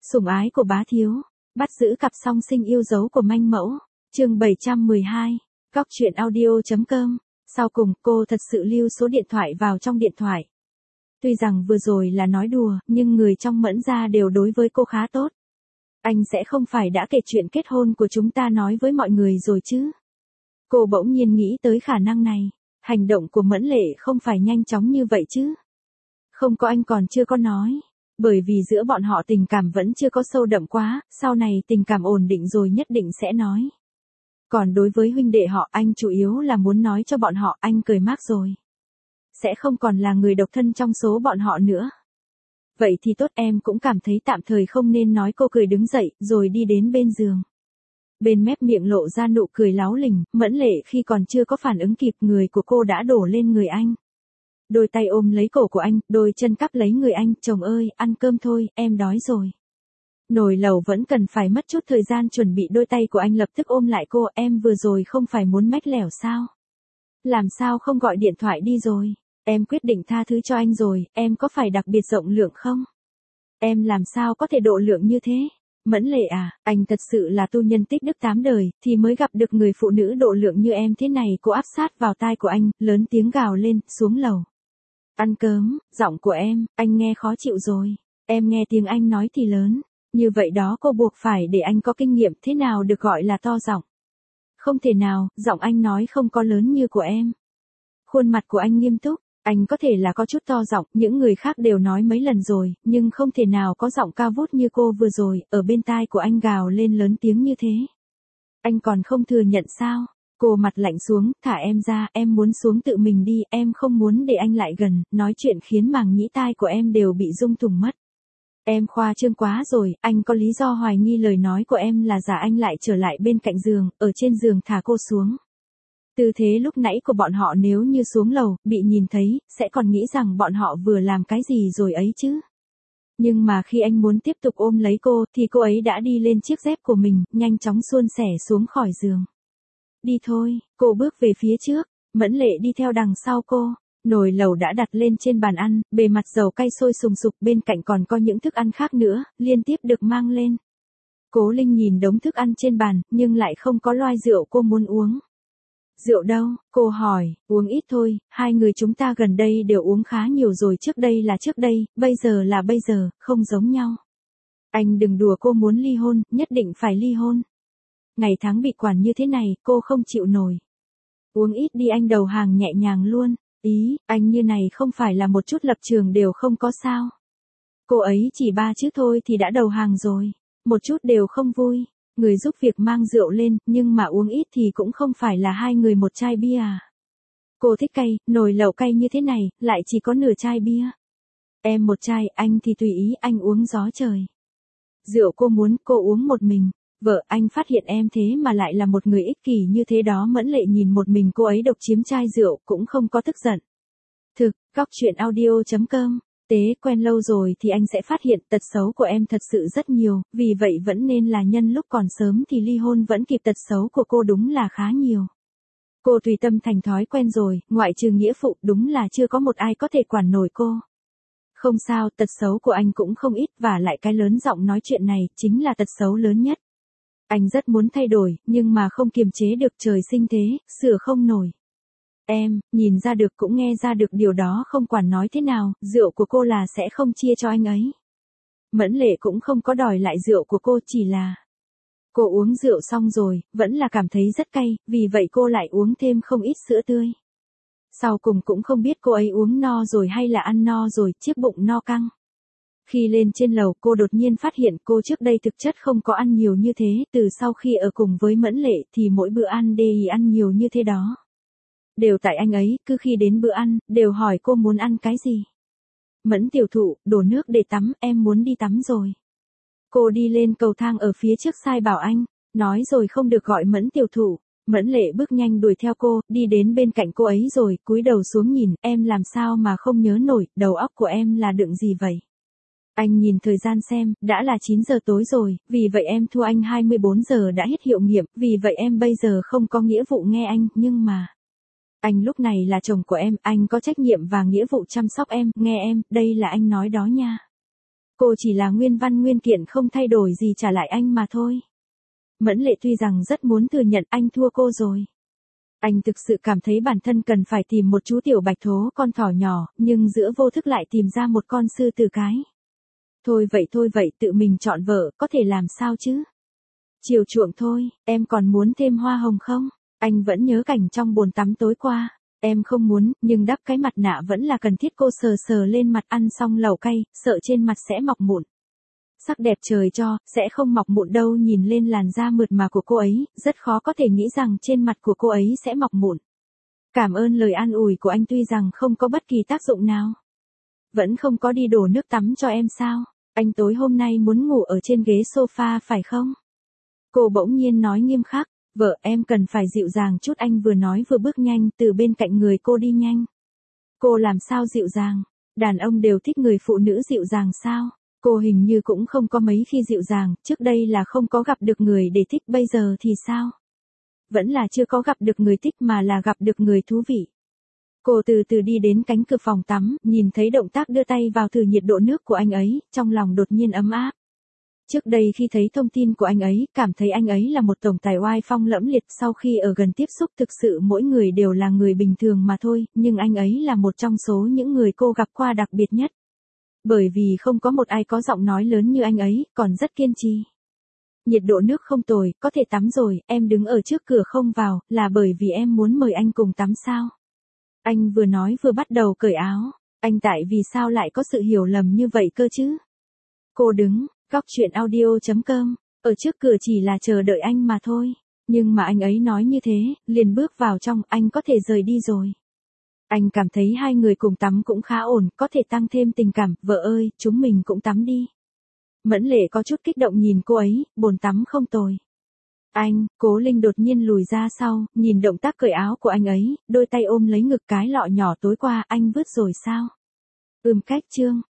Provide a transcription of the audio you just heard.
Sủng ái của bá thiếu, bắt giữ cặp song sinh yêu dấu của manh mẫu, chương 712, góc truyện audio.com. Sau cùng cô thật sự lưu số điện thoại vào trong điện thoại. Tuy rằng vừa rồi là nói đùa, nhưng người trong Mẫn gia đều đối với cô khá tốt. Anh sẽ không phải đã kể chuyện kết hôn của chúng ta nói với mọi người rồi chứ? Cô bỗng nhiên nghĩ tới khả năng này. Hành động của Mẫn Lệ không phải nhanh chóng như vậy chứ? Không có, anh còn chưa có nói. Bởi vì giữa bọn họ tình cảm vẫn chưa có sâu đậm quá, sau này tình cảm ổn định rồi nhất định sẽ nói. Còn đối với huynh đệ họ, anh chủ yếu là muốn nói cho bọn họ anh cười mác rồi. Sẽ không còn là người độc thân trong số bọn họ nữa. Vậy thì tốt, em cũng cảm thấy tạm thời không nên nói. Cô cười đứng dậy, rồi đi đến bên giường. Bên mép miệng lộ ra nụ cười láo lình, Mẫn Lệ khi còn chưa có phản ứng kịp, người của cô đã đổ lên người anh. Đôi tay ôm lấy cổ của anh, đôi chân cắp lấy người anh. Chồng ơi, ăn cơm thôi, em đói rồi. Nồi lẩu vẫn cần phải mất chút thời gian chuẩn bị. Đôi tay của anh lập tức ôm lại cô. Em vừa rồi không phải muốn mách lẻo sao? Làm sao không gọi điện thoại đi rồi? Em quyết định tha thứ cho anh rồi, em có phải đặc biệt rộng lượng không? Em làm sao có thể độ lượng như thế? Mẫn Lệ à, anh thật sự là tu nhân tích đức 8 đời, thì mới gặp được người phụ nữ độ lượng như em thế này. Cô áp sát vào tai của anh, lớn tiếng gào lên, xuống lầu. Ăn cơm, giọng của em, anh nghe khó chịu rồi. Em nghe tiếng anh nói thì lớn. Như vậy đó, cô buộc phải để anh có kinh nghiệm. Thế nào được gọi là to giọng? Không thể nào, giọng anh nói không có lớn như của em. Khuôn mặt của anh nghiêm túc. Anh có thể là có chút to giọng, những người khác đều nói mấy lần rồi, nhưng không thể nào có giọng cao vút như cô vừa rồi, ở bên tai của anh gào lên lớn tiếng như thế. Anh còn không thừa nhận sao? Cô mặt lạnh xuống, thả em ra, em muốn xuống tự mình đi, em không muốn để anh lại gần, nói chuyện khiến màng nhĩ tai của em đều bị rung thủng mất. Em khoa trương quá rồi, anh có lý do hoài nghi lời nói của em là giả. Anh lại trở lại bên cạnh giường, ở trên giường thả cô xuống. Tư thế lúc nãy của bọn họ nếu như xuống lầu, bị nhìn thấy, sẽ còn nghĩ rằng bọn họ vừa làm cái gì rồi ấy chứ. Nhưng mà khi anh muốn tiếp tục ôm lấy cô, thì cô ấy đã đi lên chiếc dép của mình, nhanh chóng suôn sẻ xuống khỏi giường. Đi thôi, cô bước về phía trước, Mẫn Lệ đi theo đằng sau cô. Nồi lẩu đã đặt lên trên bàn ăn, bề mặt dầu cay sôi sùng sục, bên cạnh còn có những thức ăn khác nữa, liên tiếp được mang lên. Cố Linh nhìn đống thức ăn trên bàn, nhưng lại không có loai rượu cô muốn uống. Rượu đâu? Cô hỏi. Uống ít thôi, hai người chúng ta gần đây đều uống khá nhiều rồi. Trước đây là trước đây, bây giờ là bây giờ, không giống nhau. Anh đừng đùa, cô muốn ly hôn, nhất định phải ly hôn. Ngày tháng bị quản như thế này, cô không chịu nổi. Uống ít đi, anh đầu hàng nhẹ nhàng luôn. Ý, anh như này không phải là một chút lập trường đều không có sao? Cô ấy chỉ 3 chữ thôi thì đã đầu hàng rồi. Một chút đều không vui. Người giúp việc mang rượu lên, nhưng mà uống ít thì cũng không phải là hai người một chai bia à. Cô thích cay, nồi lẩu cay như thế này, lại chỉ có nửa chai bia. Em một chai, anh thì tùy ý, anh uống gió trời. Rượu cô muốn, cô uống một mình. Vợ, anh phát hiện em thế mà lại là một người ích kỷ như thế đó. Mẫn Lệ nhìn một mình cô ấy độc chiếm chai rượu, cũng không có tức giận. Thực, góc truyện audio.com. Tế quen lâu rồi thì anh sẽ phát hiện tật xấu của em thật sự rất nhiều, vì vậy vẫn nên là nhân lúc còn sớm thì ly hôn vẫn kịp. Tật xấu của cô đúng là khá nhiều. Cô tùy tâm thành thói quen rồi, ngoại trừ nghĩa phụ đúng là chưa có một ai có thể quản nổi cô. Không sao, tật xấu của anh cũng không ít, và lại cái lớn giọng nói chuyện này chính là tật xấu lớn nhất. Anh rất muốn thay đổi, nhưng mà không kiềm chế được, trời sinh thế, sửa không nổi. Em, nhìn ra được cũng nghe ra được điều đó, không quản nói thế nào, rượu của cô là sẽ không chia cho anh ấy. Mẫn Lệ cũng không có đòi lại rượu của cô, chỉ là cô uống rượu xong rồi, vẫn là cảm thấy rất cay, vì vậy cô lại uống thêm không ít sữa tươi. Sau cùng cũng không biết cô ấy uống no rồi hay là ăn no rồi, chiếc bụng no căng. Khi lên trên lầu, cô đột nhiên phát hiện cô trước đây thực chất không có ăn nhiều như thế, từ sau khi ở cùng với Mẫn Lệ thì mỗi bữa ăn đều ăn nhiều như thế đó. Đều tại anh ấy, cứ khi đến bữa ăn, đều hỏi cô muốn ăn cái gì. Mẫn tiểu thụ, đổ nước để tắm, em muốn đi tắm rồi. Cô đi lên cầu thang ở phía trước sai bảo anh, nói rồi không được gọi Mẫn tiểu thụ. Mẫn Lệ bước nhanh đuổi theo cô, đi đến bên cạnh cô ấy rồi, cúi đầu xuống nhìn, em làm sao mà không nhớ nổi, đầu óc của em là đựng gì vậy? Anh nhìn thời gian xem, đã là 9 giờ tối rồi, vì vậy em thua anh 24 giờ đã hết hiệu nghiệm, vì vậy em bây giờ không có nghĩa vụ nghe anh, nhưng mà anh lúc này là chồng của em, anh có trách nhiệm và nghĩa vụ chăm sóc em, nghe em, đây là anh nói đó nha. Cô chỉ là nguyên văn nguyên kiện không thay đổi gì trả lại anh mà thôi. Mẫn Lệ tuy rằng rất muốn thừa nhận anh thua cô rồi. Anh thực sự cảm thấy bản thân cần phải tìm một chú tiểu bạch thố con thỏ nhỏ, nhưng giữa vô thức lại tìm ra một con sư tử cái. Thôi vậy, tự mình chọn vợ, có thể làm sao chứ? Chiều chuộng thôi, em còn muốn thêm hoa hồng không? Anh vẫn nhớ cảnh trong bồn tắm tối qua. Em không muốn, nhưng đắp cái mặt nạ vẫn là cần thiết. Cô sờ sờ lên mặt, ăn xong lẩu cay, sợ trên mặt sẽ mọc mụn. Sắc đẹp trời cho, sẽ không mọc mụn đâu. Nhìn lên làn da mượt mà của cô ấy, rất khó có thể nghĩ rằng trên mặt của cô ấy sẽ mọc mụn. Cảm ơn lời an ủi của anh tuy rằng không có bất kỳ tác dụng nào. Vẫn không có đi đổ nước tắm cho em sao? Anh tối hôm nay muốn ngủ ở trên ghế sofa phải không? Cô bỗng nhiên nói nghiêm khắc. Vợ em cần phải dịu dàng chút. Anh vừa nói vừa bước nhanh từ bên cạnh người cô đi nhanh. Cô làm sao dịu dàng? Đàn ông đều thích người phụ nữ dịu dàng sao? Cô hình như cũng không có mấy khi dịu dàng, trước đây là không có gặp được người để thích, bây giờ thì sao? Vẫn là chưa có gặp được người thích mà là gặp được người thú vị. Cô từ từ đi đến cánh cửa phòng tắm, nhìn thấy động tác đưa tay vào thử nhiệt độ nước của anh ấy, trong lòng đột nhiên ấm áp. Trước đây khi thấy thông tin của anh ấy, cảm thấy anh ấy là một tổng tài oai phong lẫm liệt. Sau khi ở gần tiếp xúc thực sự mỗi người đều là người bình thường mà thôi, nhưng anh ấy là một trong số những người cô gặp qua đặc biệt nhất. Bởi vì không có một ai có giọng nói lớn như anh ấy, còn rất kiên trì. Nhiệt độ nước không tồi, có thể tắm rồi, em đứng ở trước cửa không vào, là bởi vì em muốn mời anh cùng tắm sao? Anh vừa nói vừa bắt đầu cởi áo. Anh tại vì sao lại có sự hiểu lầm như vậy cơ chứ? Cô đứng, góc chuyện audio.com, ở trước cửa chỉ là chờ đợi anh mà thôi. Nhưng mà anh ấy nói như thế, liền bước vào trong, anh có thể rời đi rồi. Anh cảm thấy hai người cùng tắm cũng khá ổn, có thể tăng thêm tình cảm. Vợ ơi, chúng mình cũng tắm đi. Mẫn Lệ có chút kích động nhìn cô ấy, bồn tắm không tồi. Anh, Cố Linh đột nhiên lùi ra sau, nhìn động tác cởi áo của anh ấy, đôi tay ôm lấy ngực. Cái lọ nhỏ tối qua anh vứt rồi sao? Cách chương.